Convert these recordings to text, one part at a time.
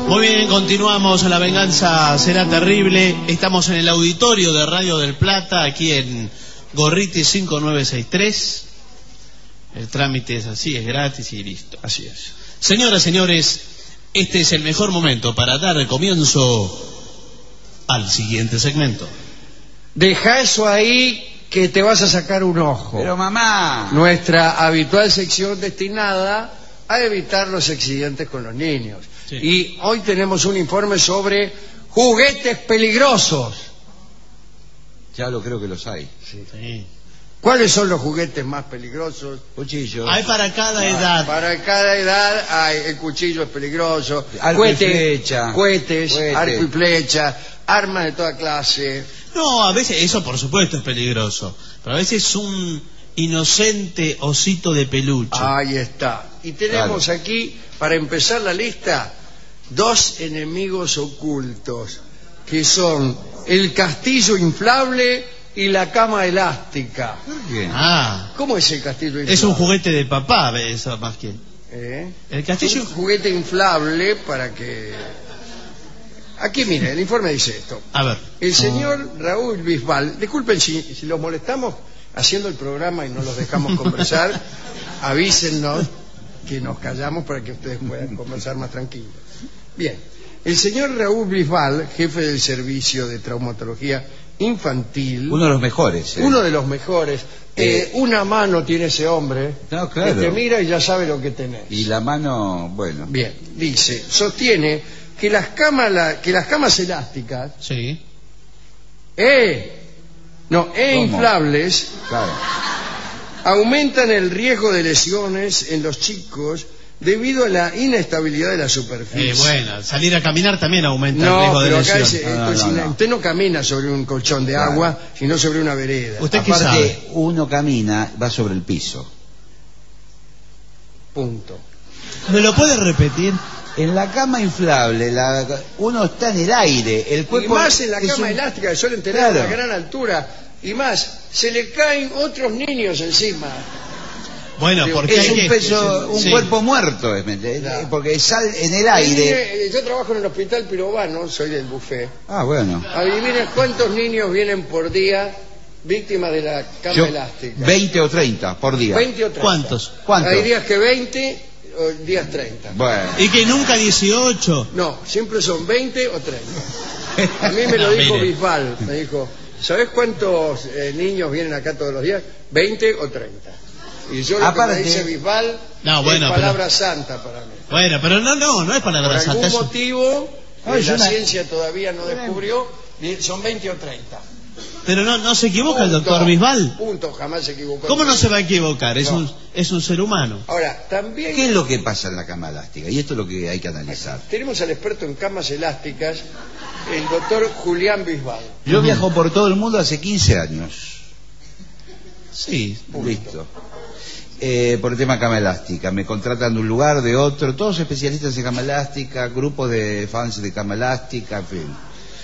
Muy bien, continuamos. La venganza será terrible. Estamos en el auditorio de Radio del Plata, aquí en Gorriti 5963. El trámite es así, es gratis y listo. Así es. Señoras, señores, este es el mejor momento para dar el comienzo al siguiente segmento. Deja eso ahí que te vas a sacar un ojo. Pero mamá... Nuestra habitual sección destinada a evitar los accidentes con los niños. Sí. Y hoy tenemos un informe sobre juguetes peligrosos. Ya lo creo que los hay. Sí. ¿Cuáles son los juguetes más peligrosos? Cuchillos. Hay para cada edad. Para cada edad hay, el cuchillo es peligroso, Arco y flecha. cohetes, arco y flecha, armas de toda clase. No, a veces eso por supuesto es peligroso, pero a veces un inocente osito de peluche. Ahí está. Y tenemos aquí, para empezar la lista, dos enemigos ocultos, que son el castillo inflable y la cama elástica. ¿Por qué? Ah, ¿Cómo es el castillo inflable? es un juguete de papá, eso más que... El castillo... Un juguete inflable para que... Aquí, mire, el informe dice esto. A ver. El señor Raúl Bisbal, disculpen si los molestamos haciendo el programa y no los dejamos conversar, avísennos que nos callamos para que ustedes puedan conversar más tranquilos. Bien, el señor Raúl Bisbal, jefe del servicio de traumatología infantil, Uno de los mejores. uno de los mejores, una mano tiene ese hombre, No, claro. que te mira y ya sabe lo que tenés. Y la mano, bueno. Bien, dice, sostiene que las camas elásticas Sí. inflables Claro. aumentan el riesgo de lesiones en los chicos debido a la inestabilidad de la superficie. Bueno, salir a caminar también aumenta el No, riesgo de pero acá lesión. No. usted no camina sobre un colchón de Claro. agua, sino sobre una vereda. ¿Usted qué Aparte, sabe? uno camina, va sobre el piso. Punto. ¿Me lo puede repetir? En la cama inflable, uno está en el aire. El Y cuerpo más en la es cama un- elástica que suelen tener Claro. una gran altura. Y más, se le caen otros niños encima. Bueno, porque Es hay un que... peso, un Sí. cuerpo muerto, ¿me entiendes? Claro. Porque sale en el aire. Yo trabajo en el hospital Pirovano, soy del buffet. Ah, bueno. Adivinen cuántos niños vienen por día víctimas de la cama Yo, elástica. 20 o 30 por día. 20 o 30. ¿Cuántos? ¿Cuántos? Hay días que 20 o días 30. Bueno. Y que nunca 18. No, siempre son 20 o 30. A mí me lo dijo Mire. Bisbal. Me dijo, ¿sabes cuántos niños vienen acá todos los días? 20 o 30. Y yo lo Aparte- que me dice Bisbal No, bueno, es pero- palabra santa para mí. Bueno, pero no es Por palabra algún santa. motivo Ay, la yo una- ciencia todavía no descubrió, son 20 o 30. Pero no se equivoca el Punto. doctor Bisbal. Punto, jamás se equivocó. ¿Cómo no se va a equivocar? Es, No. es un ser humano. Ahora, también ¿Qué es lo que pasa en la cama elástica? Y esto es lo que hay que analizar. tenemos al experto en camas elásticas, el doctor Julián Bisbal. Yo viajo por todo el mundo hace 15 años. Sí. Listo. Por el tema cama elástica. Me contratan de un lugar, de otro, todos especialistas en cama elástica, grupos de fans de cama elástica, en fin.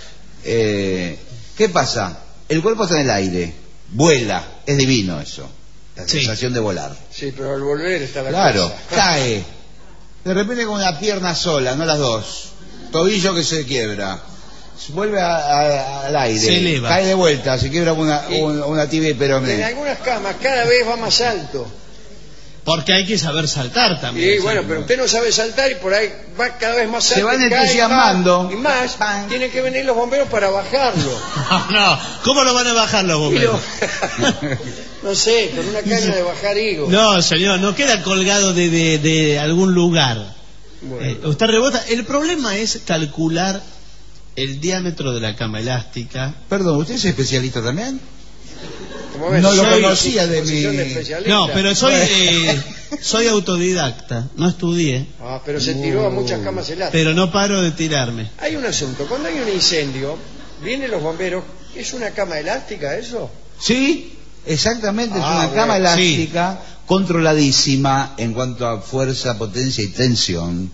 ¿Qué pasa? El cuerpo está en el aire, vuela, es divino eso, la Sí. sensación de volar. Sí, pero al volver está la Claro, cosa. cae. De repente con una pierna sola, no las dos. Tobillo que se quiebra. Vuelve al aire. Se eleva. Cae de vuelta, se quiebra una tibia y En peroné. algunas camas cada vez va más alto. Porque hay que saber saltar también. Y bueno, pero usted no sabe saltar y por ahí va cada vez más alto. Se van y cae entusiasmando. más, y más, Pan. tienen que venir los bomberos para bajarlo. No, ¿cómo lo van a bajar los bomberos? No sé, con una caña de bajar higos. No, señor, no queda colgado de algún lugar. Bueno. Usted rebota. El problema es calcular el diámetro de la cama elástica. Perdón, ¿usted es especialista también? Como ves, no lo soy conocía de posición mi- especialista. No, pero soy autodidacta, no estudié, Ah, pero se tiró a muchas camas elásticas. pero no paro de tirarme. Hay un asunto, cuando hay un incendio, vienen los bomberos, ¿es una cama elástica eso? Sí, exactamente, es Ah, una cama bueno, elástica controladísima en cuanto a fuerza, potencia y tensión.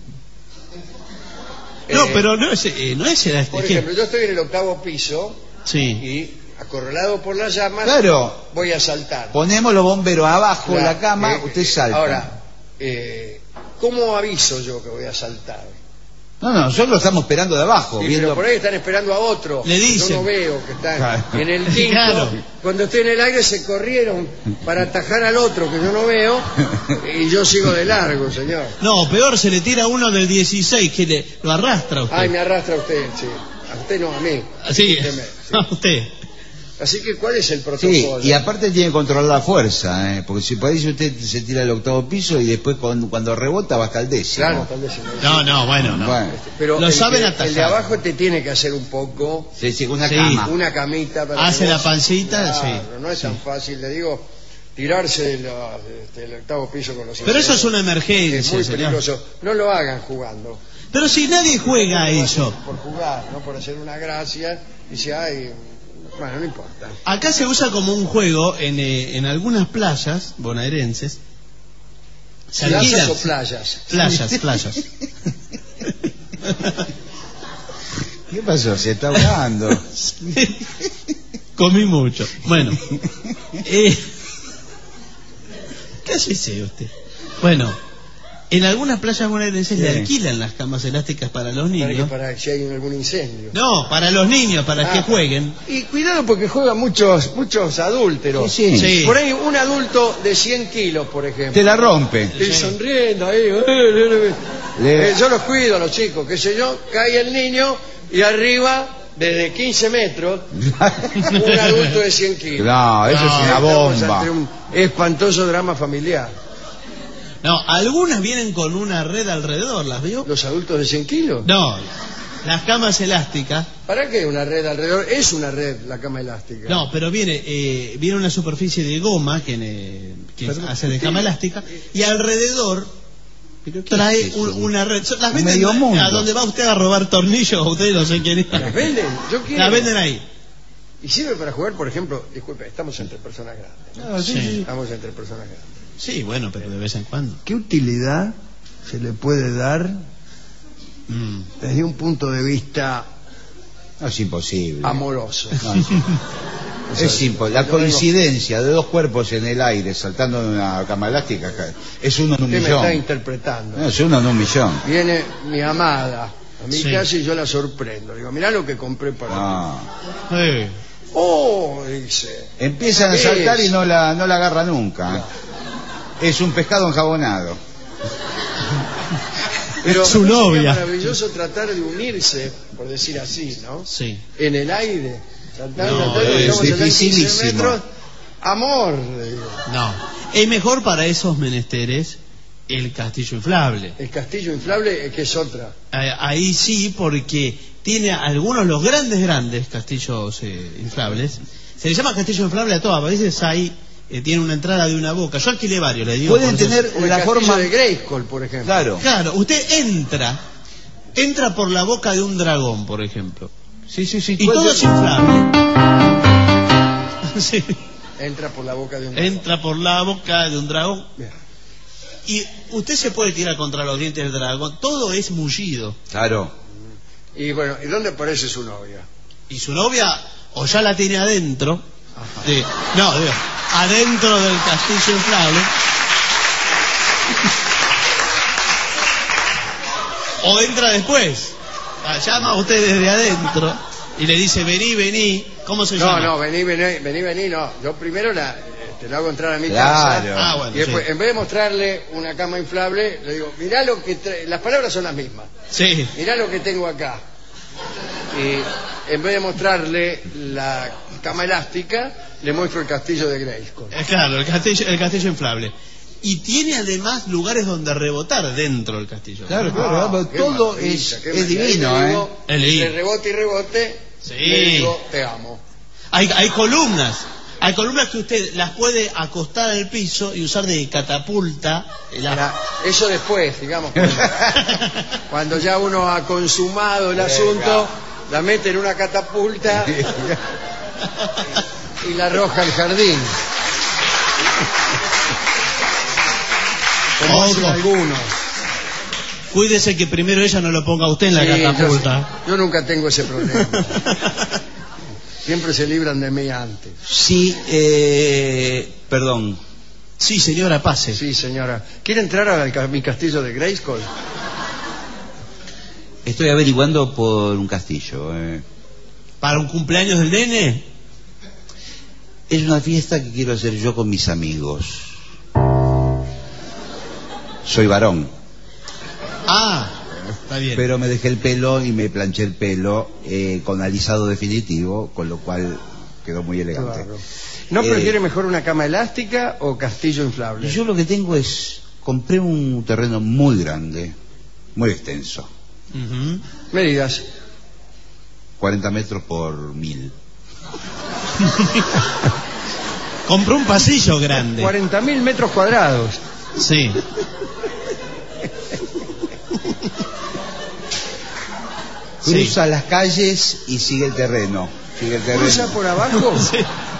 No, pero no es elástica. Por ejemplo, yo estoy en el 8º piso Sí. y acorralado por las llamas, Claro, voy a saltar. ponemos los bomberos abajo de Claro, la cama, usted salta. Ahora, ¿cómo aviso yo que voy a saltar? No, nosotros lo estamos esperando de abajo. Sí, viendo... pero por ahí están esperando a otro. Le dicen. Yo no veo que están Claro. en el quinto. Claro. Cuando estoy en el aire se corrieron para atajar al otro que yo no veo y yo sigo de largo, señor. No, peor, se le tira uno del 16 que lo arrastra a usted. Ay, me arrastra usted, sí. A usted no, a mí. Sí, Déjeme, sí. a usted. Así que, ¿cuál es el Sí, protocolo? y aparte tiene que controlar la fuerza, porque si por ahí usted se tira al 8º piso y después cuando rebota va hasta el 10º. Claro, tal vez No, bueno, no. Bueno, Pero Lo saben el atajar. de abajo te tiene que hacer un poco sí, sí, una Sí. cama. una camita para Hace que la vos- pancita, Claro, sí. no es tan fácil, le digo, tirarse del 8º piso con los Pero eso es una es emergencia, muy señor. peligroso. No lo hagan jugando. Pero si nadie juega a eso. Por jugar, no por hacer una gracia. Dice, ay, bueno, no importa. Acá se usa como un juego en algunas playas bonaerenses. Se ¿Plazas alquilan. o playas? Playas. ¿Qué pasó? Se está ahogando. Comí mucho. Bueno. ¿Qué hace usted? Bueno, en algunas playas bonaerenses Sí. le alquilan las camas elásticas para los Para que niños. para si hay algún incendio. No, para los niños, para que jueguen. Y cuidado porque juegan muchos adúlteros. Sí, sí. Sí. Por ahí un adulto de 100 kilos, por ejemplo. Te la rompe. Y sonriendo ahí. Yo los cuido a los chicos, qué sé yo. Cae el niño y arriba, desde 15 metros, un adulto de 100 kilos. No, eso es una Estamos ante bomba. un espantoso drama familiar. No, algunas vienen con una red alrededor, ¿las vio? ¿Los adultos de 100 kilos? No, las camas elásticas. ¿Para qué una red alrededor? Es una red la cama elástica. No, pero viene una superficie de goma que hace de cama elástica y alrededor trae es eso? una red. Las Un venden medio mundo. a donde va usted a robar tornillos, usted no sé quién es. ¿Las venden? Yo quiero. Las venden ahí. Y sirve para jugar, por ejemplo, disculpe, estamos entre personas grandes. ¿no? No, sí, Sí. sí. Estamos entre personas grandes. Sí, bueno, pero de vez en cuando. ¿Qué utilidad se le puede dar Mm. desde un punto de vista No, es imposible. amoroso? No, es imposible. La coincidencia de dos cuerpos en el aire saltando en una cama elástica es uno en un Usted me está millón. interpretando. No, es uno en un millón. Viene mi amada a mi Sí. casa y yo la sorprendo. Digo, mirá lo que compré para ti. No. Oh, dice. Empiezan a ¿Qué saltar es? y no la agarra nunca. Es un pescado enjabonado. Pero Su ¿no sería novia. maravilloso tratar de unirse, por decir así, ¿no? Sí. En el aire. Saltar, No, saltar, es estamos allá en 15 dificilísimo. metros. Amor, le digo. No. Es mejor para esos menesteres el castillo inflable. El castillo inflable, que es otra. Ahí sí, porque tiene algunos, los grandes castillos inflables. Se le llama castillo inflable a todas. A veces hay, tiene una entrada de una boca. Yo alquilé varios, le digo. Pueden por eso- tener O el la castillo forma. de Grayskull, por ejemplo. Claro. Claro, usted entra por la boca de un dragón, por ejemplo. Sí, sí, sí. Y todo es inflable. Sí. Entra por la boca de un... Entra por la boca de un dragón. Bien. Y usted se puede tirar contra los dientes del dragón. Todo es mullido. Claro. Y bueno, ¿y dónde aparece su novia? Y su novia, o ya la tiene adentro. No, digo, adentro del castillo inflable. O entra después. Llama a usted desde adentro y le dice, vení. ¿Cómo se llama? No, vení, no. Yo primero la hago entrar a mi Claro. casa. Ah, bueno, Y después, sí. en vez de mostrarle una cama inflable, le digo, mirá lo que las palabras son las mismas. Sí. Mirá lo que tengo acá. Y en vez de mostrarle la cama elástica, le muestro el castillo de Grayskull. Claro, el castillo inflable. Y tiene además lugares donde rebotar dentro del castillo. Claro, claro. Qué Todo maravilla, qué es maravilla. divino, Ahí le ¿eh? digo, Es divino. le rebote y rebote, Sí. le digo, te amo. Hay columnas. Hay columnas que usted las puede acostar al piso y usar de catapulta. Eso después, digamos, cuando ya uno ha consumado el asunto, la mete en una catapulta y la arroja al jardín. Como hacen Ojo. algunos. Cuídese que primero ella no lo ponga a usted en la Sí, catapulta. yo nunca tengo ese problema. Siempre se libran de mí antes. Sí, perdón. Sí, señora, pase. Sí, señora. ¿Quiere entrar a mi castillo de Grayskull? Estoy averiguando por un castillo. ¿Para un cumpleaños del nene? Es una fiesta que quiero hacer yo con mis amigos. Soy varón. Ah, está bien. Pero me dejé el pelo y me planché el pelo con alisado definitivo, con lo cual quedó muy elegante. Claro. ¿No prefiere mejor una cama elástica o castillo inflable? Yo lo que tengo es... Compré un terreno muy grande, muy extenso. Ujú. Medidas. 40 metros por 1000. Compró un pasillo grande. 40.000 metros cuadrados. Sí. Cruza las calles y sigue el terreno. ¿Cruza por abajo? Sí.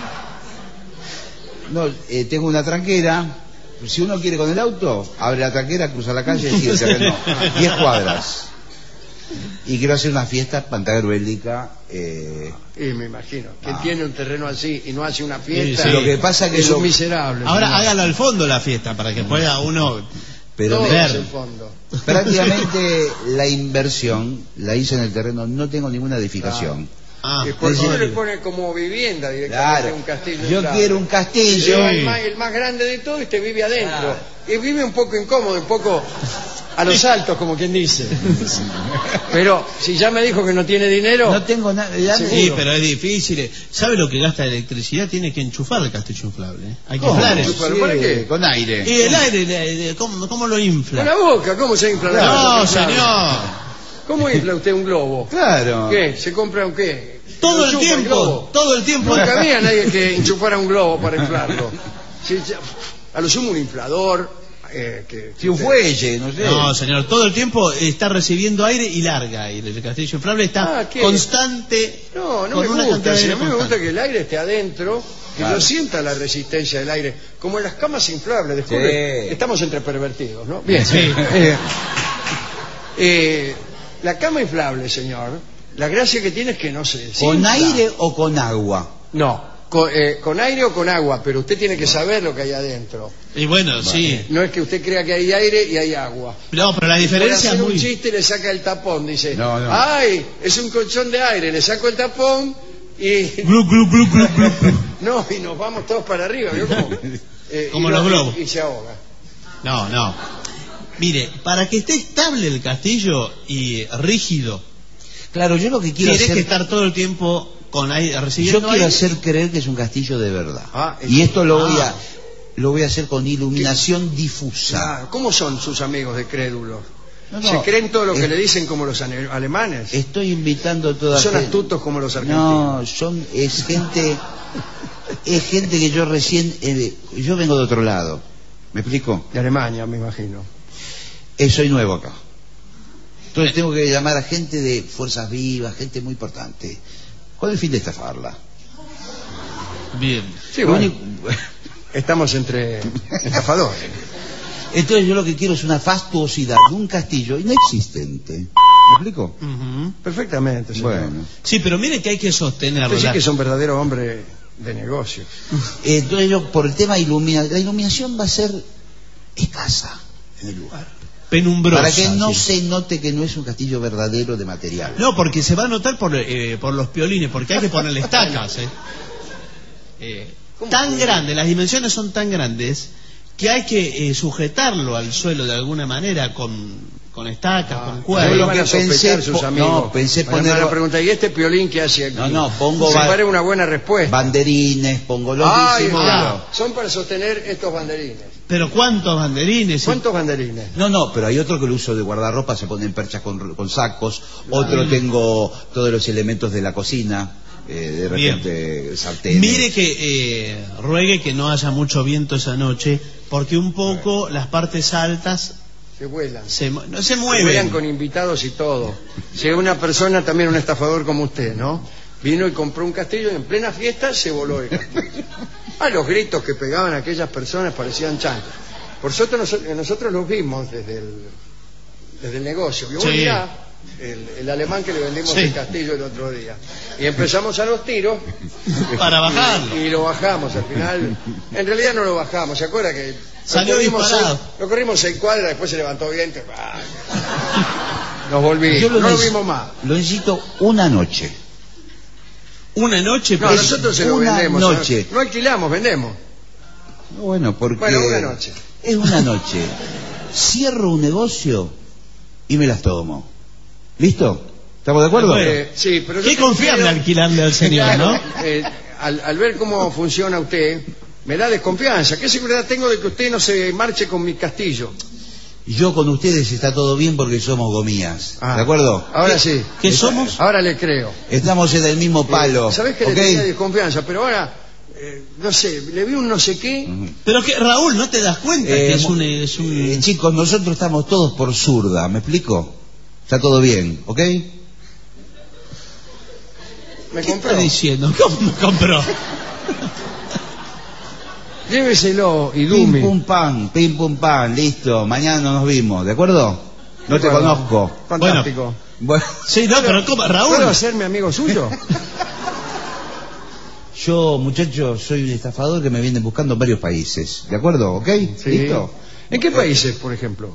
No, tengo una tranquera. Si uno quiere con el auto, abre la tranquera, cruza la calle y sigue el terreno. 10 cuadras. Y quiero hacer una fiesta pantagruélica. Y me imagino. Que tiene un terreno así y no hace una fiesta. Sí. Lo que pasa que es un miserable. Ahora señor. hágalo al fondo la fiesta para que pueda uno Pero Todo ver. es el fondo. prácticamente la inversión la hice en el terreno. No tengo ninguna edificación. Ah, ¿Por qué no sí. le pone como vivienda directamente Claro. un castillo? Yo inflable? quiero un castillo. El más grande de todo y te vive adentro. Y vive un poco incómodo, un poco a los altos, como quien dice. Pero si ya me dijo que no tiene dinero, No tengo nada. Sí, pero es difícil. ¿Sabe lo que gasta de electricidad? Tiene que enchufar el castillo inflable. Hay que ¿Cómo? inflar eso. ¿Pero para qué? Con aire. Y el aire, ¿cómo lo con infla? la boca, ¿cómo se infla la No, boca? señor. ¿Cómo infla usted un globo? Claro. ¿Qué? ¿Se compra un qué? Todo ¿Lo el chupa tiempo, globo? todo el tiempo. Nunca había nadie que enchufara un globo para inflarlo. A lo sumo un inflador. Si un fuelle, no sé. No, señor, todo el tiempo está recibiendo aire y larga aire. El castillo inflable está ¿qué? constante. No, no con me una gusta. cantidad de Si aire a mí me gusta constante. que el aire esté adentro, que Claro. yo sienta la resistencia del aire, como en las camas inflables. Descubre, Sí. estamos entre pervertidos, ¿no? Bien. Sí. La cama inflable, señor, la gracia que tiene es que no se desinfla. ¿Con aire o con agua? No, con aire o con agua, pero usted tiene que saber lo que hay adentro. Y bueno, sí. No es que usted crea que hay aire y hay agua. No, pero la Por diferencia hacer es un muy... chiste le saca el tapón, dice, No, no. ¡ay! Es un colchón de aire, le saco el tapón y... Glu, glu, glu, glu, glu, glu. No, y nos vamos todos para arriba, ¿vio cómo? Como Y los globos. Y se ahoga. No. Mire, para que esté estable el castillo y rígido, Claro, yo lo que quiero tiene hacer... que estar todo el tiempo con aire, Yo recibiendo quiero aire. hacer creer que es un castillo de verdad. Ah, y esto lo ah. voy a hacer con iluminación difusa. Claro, ¿cómo son sus amigos de crédulos? No, ¿Se creen todo lo que es- le dicen como los alemanes? Estoy invitando a toda ¿Son gente- astutos como los argentinos? No, es gente que yo recién, yo vengo de otro lado. ¿Me explico? De Alemania, me imagino. Soy nuevo acá. Entonces tengo que llamar a gente de fuerzas vivas, gente muy importante, con el fin de estafarla. Bien. Sí, Lo bueno, único- estamos entre estafadores. Entonces yo lo que quiero es una fastuosidad de un castillo inexistente. ¿Me explico? Ujú. Perfectamente, señor. Bueno. Sí, pero mire que hay que sostenerlo. Usted sí la- que es un verdadero hombre de negocios. Entonces yo, por el tema la iluminación va a ser escasa en el lugar. Penumbrosa. Para que no sí. se note que no es un castillo verdadero de material. No, porque se va a notar por los piolines, porque hay que ponerle estacas. ¿Cómo Tan que? grandes, las dimensiones son tan grandes que hay que sujetarlo al suelo de alguna manera con estacas, con Yo cuerdas. lo van que a sospechar pensé, sus no, amigos. pensé Van a ponerlo- la pregunta, ¿y este piolín qué hace aquí? No, pongo Se parece una buena respuesta. banderines, pongo los Ahí disimulos. está. Son para sostener estos banderines. Pero ¿cuántos banderines? ¿Cuántos banderines? No, pero hay otro que lo uso de guardarropa, se ponen perchas con sacos. Otro tengo todos los elementos de la cocina, de repente sartenes. Mire que ruegue que no haya mucho viento esa noche, porque un poco las partes altas Se vuelan. no se Se vuelan mueven. con invitados y todo. Si una persona, también un estafador como usted, ¿no? Vino y compró un castillo y en plena fiesta se voló el castillo. Los gritos que pegaban aquellas personas parecían chantas. Por suerte nosotros los vimos desde el negocio. Vio, Sí. mirá, el alemán que le vendimos Sí. el castillo el otro día. Y empezamos a los tiros Para bajarlo. y lo bajamos al final. En realidad no lo bajamos, ¿se acuerda que Salió disparado. lo corrimos 6 cuadras, después se levantó viento? Nos volvimos, Yo no lo necesito- vimos más. Lo necesito una noche. Una noche, No, pero nosotros se lo una vendemos. noche. No alquilamos, vendemos. Bueno, porque... Bueno, una noche. Es una noche. Cierro un negocio y me las tomo. ¿Listo? ¿Estamos de acuerdo? Bueno. Sí, pero qué yo confiable prefiero- alquilarle al señor, Claro, ¿no? al ver cómo funciona usted, me da desconfianza. ¿Qué seguridad tengo de que usted no se marche con mi castillo? Yo con ustedes está todo bien porque somos gomías. Ah, ¿De acuerdo? Ahora sí. ¿Qué somos? Ahora le creo. Estamos en el mismo palo. ¿Sabés que ¿ok? le tenía desconfianza? Pero ahora, no sé, le vi un no sé qué. Pero que, Raúl, ¿no te das cuenta que es un... Chicos, nosotros estamos todos por zurda, ¿me explico? Está todo bien, ¿ok? Me ¿Qué compró. está diciendo? ¿Cómo me compró? Lléveselo y Pim pum pam, listo. Mañana nos vimos, ¿de acuerdo? No te Bueno, conozco. Fantástico. Bueno, Sí, no, pero ¿cómo? ¿Puedo Raúl. hacerme amigo suyo? yo, muchachos, soy un estafador que me vienen buscando en varios países, ¿de acuerdo? ¿Ok? Sí. ¿Listo? ¿En qué países, por ejemplo?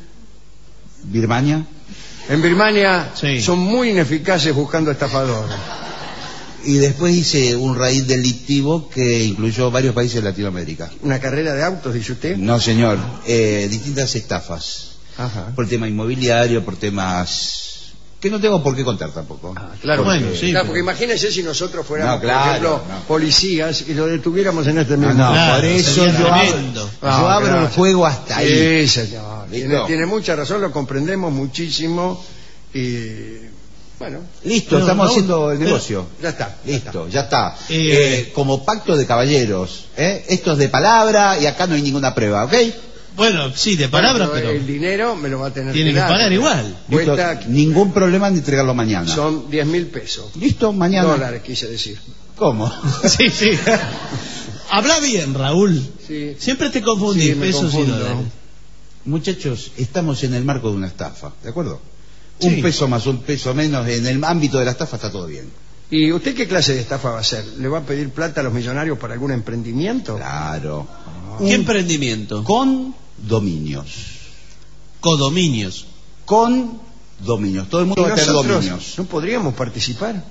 Birmania. En Birmania Sí. son muy ineficaces buscando estafadores. Y después hice un raíz delictivo que incluyó varios países de Latinoamérica. ¿Una carrera de autos, dice usted? No, señor. Distintas estafas. Ajá. Por tema inmobiliario, por temas que no tengo por qué contar tampoco. Claro, Bueno, porque, sí, claro, pero- porque imagínese si nosotros fuéramos, No, claro, por ejemplo, no. policías y lo detuviéramos en este No, mismo. no, Claro, por eso sería yo tremendo. abro, Ah, yo abro el gracias. juego hasta ahí. Sí, señor. ¿Listo? Tiene mucha razón, lo comprendemos muchísimo. Y bueno, Listo, Pero, estamos Raúl, haciendo el pero- negocio. ya está. Listo, ya está. Eh, Como pacto de caballeros. Esto es de palabra y acá no hay ninguna prueba, ¿ok? Bueno, sí, de palabras, Bueno, pero... el dinero me lo va a tener Tiene que dar, pagar porque igual. Listo, Cuesta, ningún problema en entregarlo mañana. son 10.000 pesos. ¿Listo? Mañana. Dólares, quise decir. ¿Cómo? Sí, sí. Habla bien, Raúl. Sí. Siempre te confundís, Sí, me pesos y confundo. dólares. Muchachos, estamos en el marco de una estafa, ¿de acuerdo? Sí. Un peso más, un peso menos, en el ámbito de la estafa está todo bien. ¿Y usted qué clase de estafa va a hacer? ¿Le va a pedir plata a los millonarios para algún emprendimiento? Claro. ¿Qué emprendimiento? Con dominios. Codominios. Con dominios. Todo el ¿Y mundo va a tener nosotros dominios. no podríamos participar?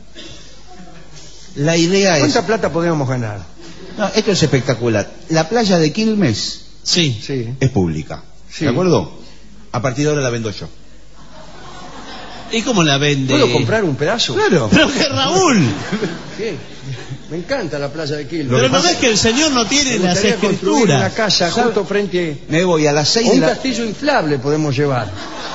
La idea es... ¿Cuánta plata podríamos ganar? No, esto es espectacular. La playa de Quilmes Sí. Sí. es pública. Sí. ¿De acuerdo? A partir de ahora la vendo yo. ¿Y cómo la vende? ¿Puedo comprar un pedazo? Claro. Pero que Raúl. Sí. Me encanta la playa de Quilmes. Pero no ves que el señor no tiene Me las gustaría construir una escrituras. casa ¿Sabe? justo frente Me voy a las 6 a de un la... castillo inflable podemos llevar.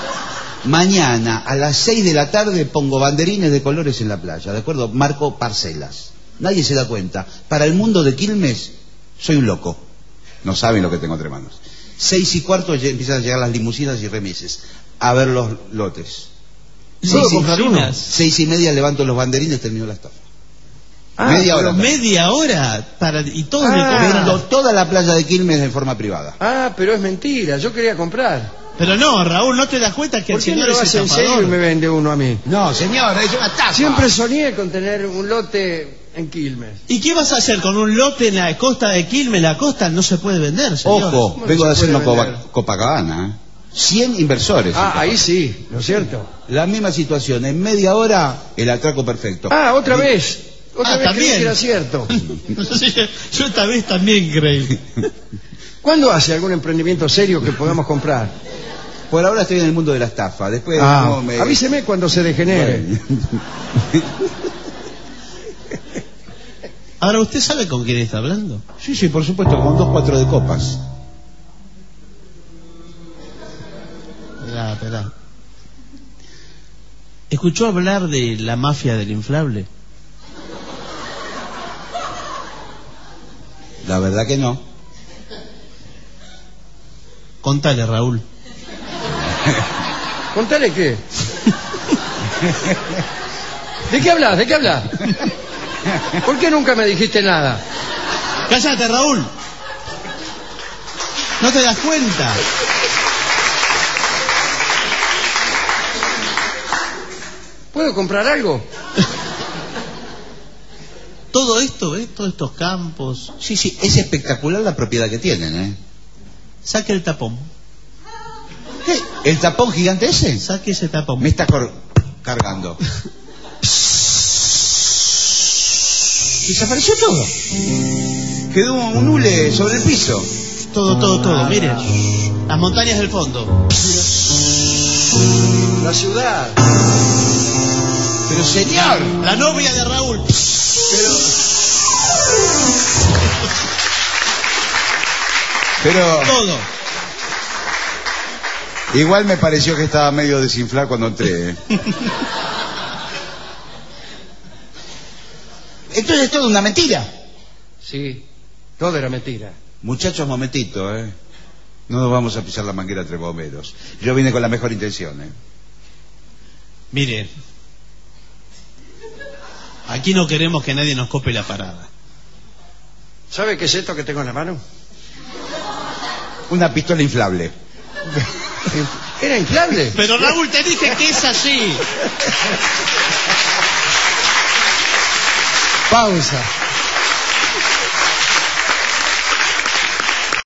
Mañana a las 6 de la tarde pongo banderines de colores en la playa, ¿de acuerdo? Marco parcelas. Nadie se da cuenta. Para el mundo de Quilmes, soy un loco. No saben lo que tengo entre manos. 6:15 ya empiezan a llegar las limusinas y remises a ver los lotes. ¿Puedo comprar uno? 6:30 levanto los banderines, termino la estafa. Ah, Media pero hora. Media hora para y todos Ah. le cobran. Vendo toda la playa de Quilmes en forma privada. Ah, pero es mentira. Yo quería comprar. Pero no, Raúl, ¿no te das cuenta que ¿Por el qué no señor lo es hace en serio y estafador? me vende uno a mí? No, señor, es una estafa. Siempre soñé con tener un lote en Quilmes. ¿Y qué vas a hacer con un lote en la costa de Quilmes? La costa no se puede vender, señor. Ojo, ¿Cómo vengo no de se hacer una puede vender? Copacabana. 100 inversores. Ah, ahí sí, ¿no es cierto? La misma situación, en media hora el atraco perfecto. Ah, otra vez. Otra vez creí también. que era cierto. Sí, yo esta vez también creí. ¿Cuándo hace algún emprendimiento serio que podamos comprar? Por ahora estoy en el mundo de la estafa. Después no me... Avíseme cuando se degenere. Ahora, ¿usted sabe con quién está hablando? Sí, sí, por supuesto, con 2 4 de copas. Esperá. ¿Escuchó hablar de la mafia del inflable? La verdad que no. Contale, Raúl. Contale qué. ¿De qué hablas? ¿De qué hablas? ¿Por qué nunca me dijiste nada? ¡Cállate, Raúl! ¿No te das cuenta? ¿Puedo comprar algo? Todo esto, ¿ves? Todos estos campos. Sí, sí, es espectacular la propiedad que tienen, ¿eh? Saque el tapón. ¿Qué? ¿El tapón gigante ese? Saque ese tapón. Me está cargando. Desapareció todo. Quedó un hule sobre el piso. Todo. Miren. Las montañas del fondo. La ciudad. Pero señor. La novia de Raúl. Pero Todo. igual me pareció que estaba medio desinflado cuando entré. Entonces es todo una mentira. Sí, todo era mentira. Muchachos, momentito, No nos vamos a pisar la manguera entre bomberos. Yo vine con la mejor intención, Miren. Aquí no queremos que nadie nos cope la parada. ¿Sabe qué es esto que tengo en la mano? Una pistola inflable. ¿Era inflable? Pero Raúl, te dije que es así. Pausa.